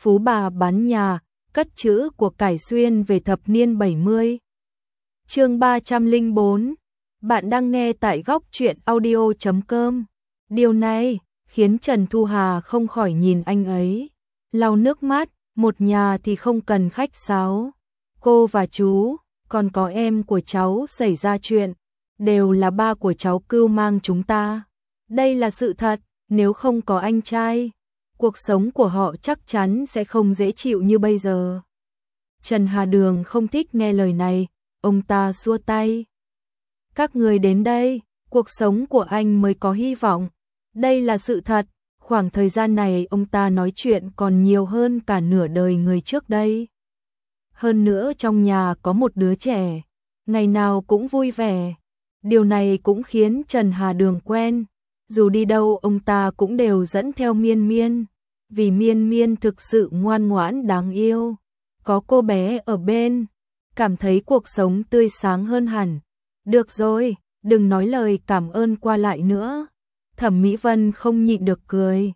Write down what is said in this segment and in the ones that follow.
Phú bà bán nhà, cất trữ của cải xuyên về thập niên 70. Chương 304. Bạn đang nghe tại góc truyện audio.com. Điều này khiến Trần Thu Hà không khỏi nhìn anh ấy, lau nước mắt. Một nhà thì không cần khách sáo. Cô và chú, còn có em của cháu xảy ra chuyện, đều là ba của cháu cưu mang chúng ta. Đây là sự thật, nếu không có anh trai, cuộc sống của họ chắc chắn sẽ không dễ chịu như bây giờ. Trần Hà Đường không thích nghe lời này, ông ta xua tay. Các người đến đây, cuộc sống của anh mới có hy vọng. Đây là sự thật, khoảng thời gian này ông ta nói chuyện còn nhiều hơn cả nửa đời người trước đây. Hơn nữa trong nhà có một đứa trẻ, ngày nào cũng vui vẻ. Điều này cũng khiến Trần Hà Đường quen. Dù đi đâu ông ta cũng đều dẫn theo Miên Miên, vì Miên Miên thực sự ngoan ngoãn đáng yêu. Có cô bé ở bên, cảm thấy cuộc sống tươi sáng hơn hẳn. Được rồi, đừng nói lời cảm ơn qua lại nữa. Thẩm Mỹ Vân không nhịn được cười.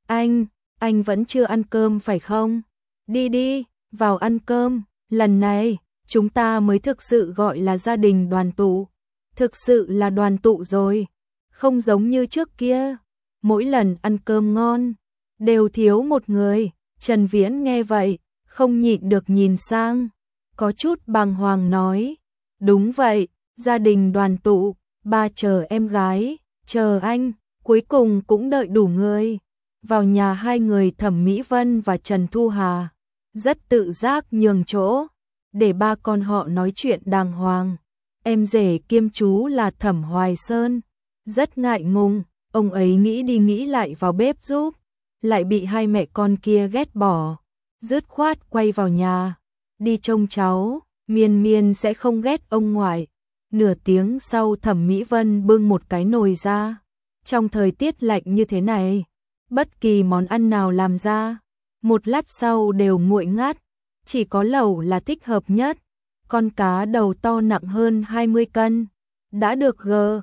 Anh vẫn chưa ăn cơm phải không? Đi đi, vào ăn cơm. Lần này, chúng ta mới thực sự gọi là gia đình đoàn tụ. Thực sự là đoàn tụ rồi. Không giống như trước kia. Mỗi lần ăn cơm ngon, đều thiếu một người. Trần Viễn nghe vậy, không nhịn được nhìn sang. Có chút bàng hoàng nói. Đúng vậy, gia đình đoàn tụ. Ba chờ em gái, chờ anh. Cuối cùng cũng đợi đủ người. Vào nhà hai người Thẩm Mỹ Vân và Trần Thu Hà rất tự giác nhường chỗ, để ba con họ nói chuyện đàng hoàng. Em rể kiêm chú là Thẩm Hoài Sơn, rất ngại ngùng, ông ấy nghĩ đi nghĩ lại vào bếp giúp, lại bị hai mẹ con kia ghét bỏ, dứt khoát quay vào nhà, đi trông cháu, Miên Miên sẽ không ghét ông ngoại. Nửa tiếng sau Thẩm Mỹ Vân bưng một cái nồi ra. Trong thời tiết lạnh như thế này, bất kỳ món ăn nào làm ra, một lát sau đều nguội ngắt, chỉ có lẩu là thích hợp nhất. Con cá đầu to nặng hơn 20 cân, đã được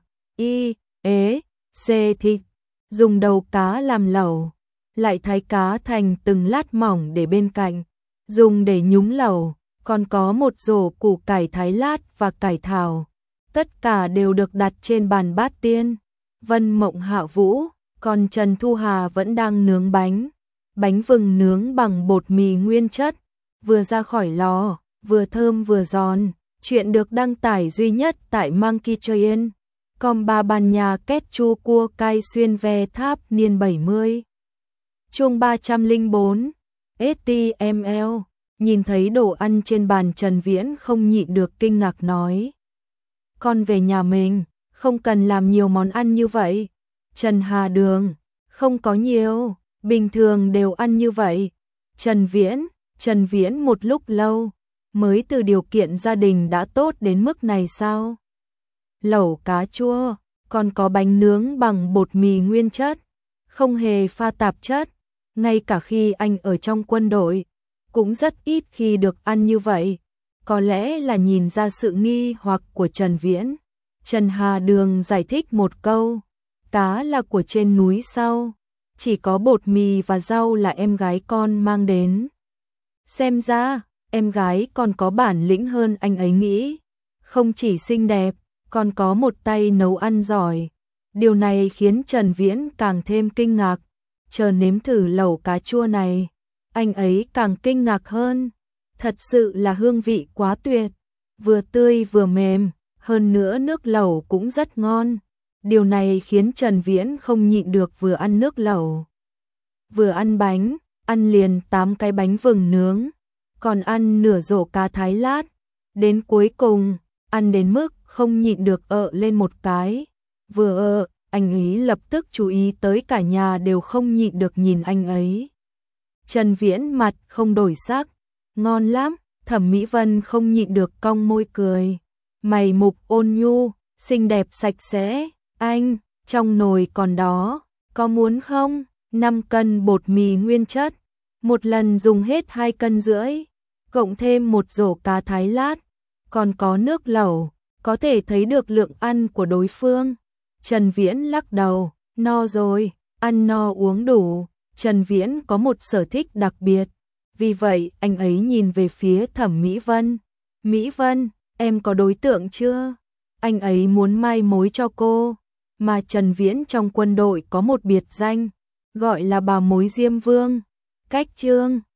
thịt, dùng đầu cá làm lẩu, lại thái cá thành từng lát mỏng để bên cạnh, dùng để nhúng lẩu, còn có một rổ củ cải thái lát và cải thảo. Tất cả đều được đặt trên bàn bát tiên. Vân Mộng Hạ Vũ, còn Trần Thu Hà vẫn đang nướng bánh vừng nướng bằng bột mì nguyên chất, vừa ra khỏi lò, vừa thơm vừa giòn. Chuyện được đăng tải duy nhất tại Monkey Train. Com ba bàn nhà kết chua cua cay xuyên ve tháp niên 70. Chương 304. STML. Nhìn thấy đồ ăn trên bàn, Trần Viễn không nhịn được kinh ngạc nói. Con về nhà mình, không cần làm nhiều món ăn như vậy. Trần Hà Đường, không có nhiều, bình thường đều ăn như vậy. Trần Viễn một lúc lâu, mới từ điều kiện gia đình đã tốt đến mức này sao? Lẩu cá chua, còn có bánh nướng bằng bột mì nguyên chất, không hề pha tạp chất. Ngay cả khi anh ở trong quân đội, cũng rất ít khi được ăn như vậy. Có lẽ là nhìn ra sự nghi hoặc của Trần Viễn. Trần Hà Đường giải thích một câu, cá là của trên núi sau, chỉ có bột mì và rau là em gái con mang đến. Xem ra, em gái còn có bản lĩnh hơn anh ấy nghĩ, không chỉ xinh đẹp, còn có một tay nấu ăn giỏi. Điều này khiến Trần Viễn càng thêm kinh ngạc. Chờ nếm thử lẩu cá chua này, anh ấy càng kinh ngạc hơn. Thật sự là hương vị quá tuyệt, vừa tươi vừa mềm. Hơn nữa nước lẩu cũng rất ngon. Điều này khiến Trần Viễn không nhịn được vừa ăn nước lẩu, vừa ăn bánh, ăn liền 8 cái bánh vừng nướng, còn ăn nửa rổ cá thái lát. Đến cuối cùng, ăn đến mức không nhịn được lên một cái. Vừa anh ấy lập tức chú ý tới cả nhà đều không nhịn được nhìn anh ấy. Trần Viễn mặt không đổi sắc. Ngon lắm. Thẩm Mỹ Vân không nhịn được cong môi cười. Mày mục ôn nhu, xinh đẹp sạch sẽ. Anh, trong nồi còn đó, có muốn không? 5 cân bột mì nguyên chất, một lần dùng hết 2,5 cân, cộng thêm một rổ cá thái lát, còn có nước lẩu, có thể thấy được lượng ăn của đối phương. Trần Viễn lắc đầu, no rồi, ăn no uống đủ. Trần Viễn có một sở thích đặc biệt, Vì vậy, anh ấy nhìn về phía Thẩm Mỹ Vân. Mỹ Vân, em có đối tượng chưa? Anh ấy muốn mai mối cho cô. Mà Trần Viễn trong quân đội có một biệt danh, gọi là bà mối Diêm Vương. Cách Trương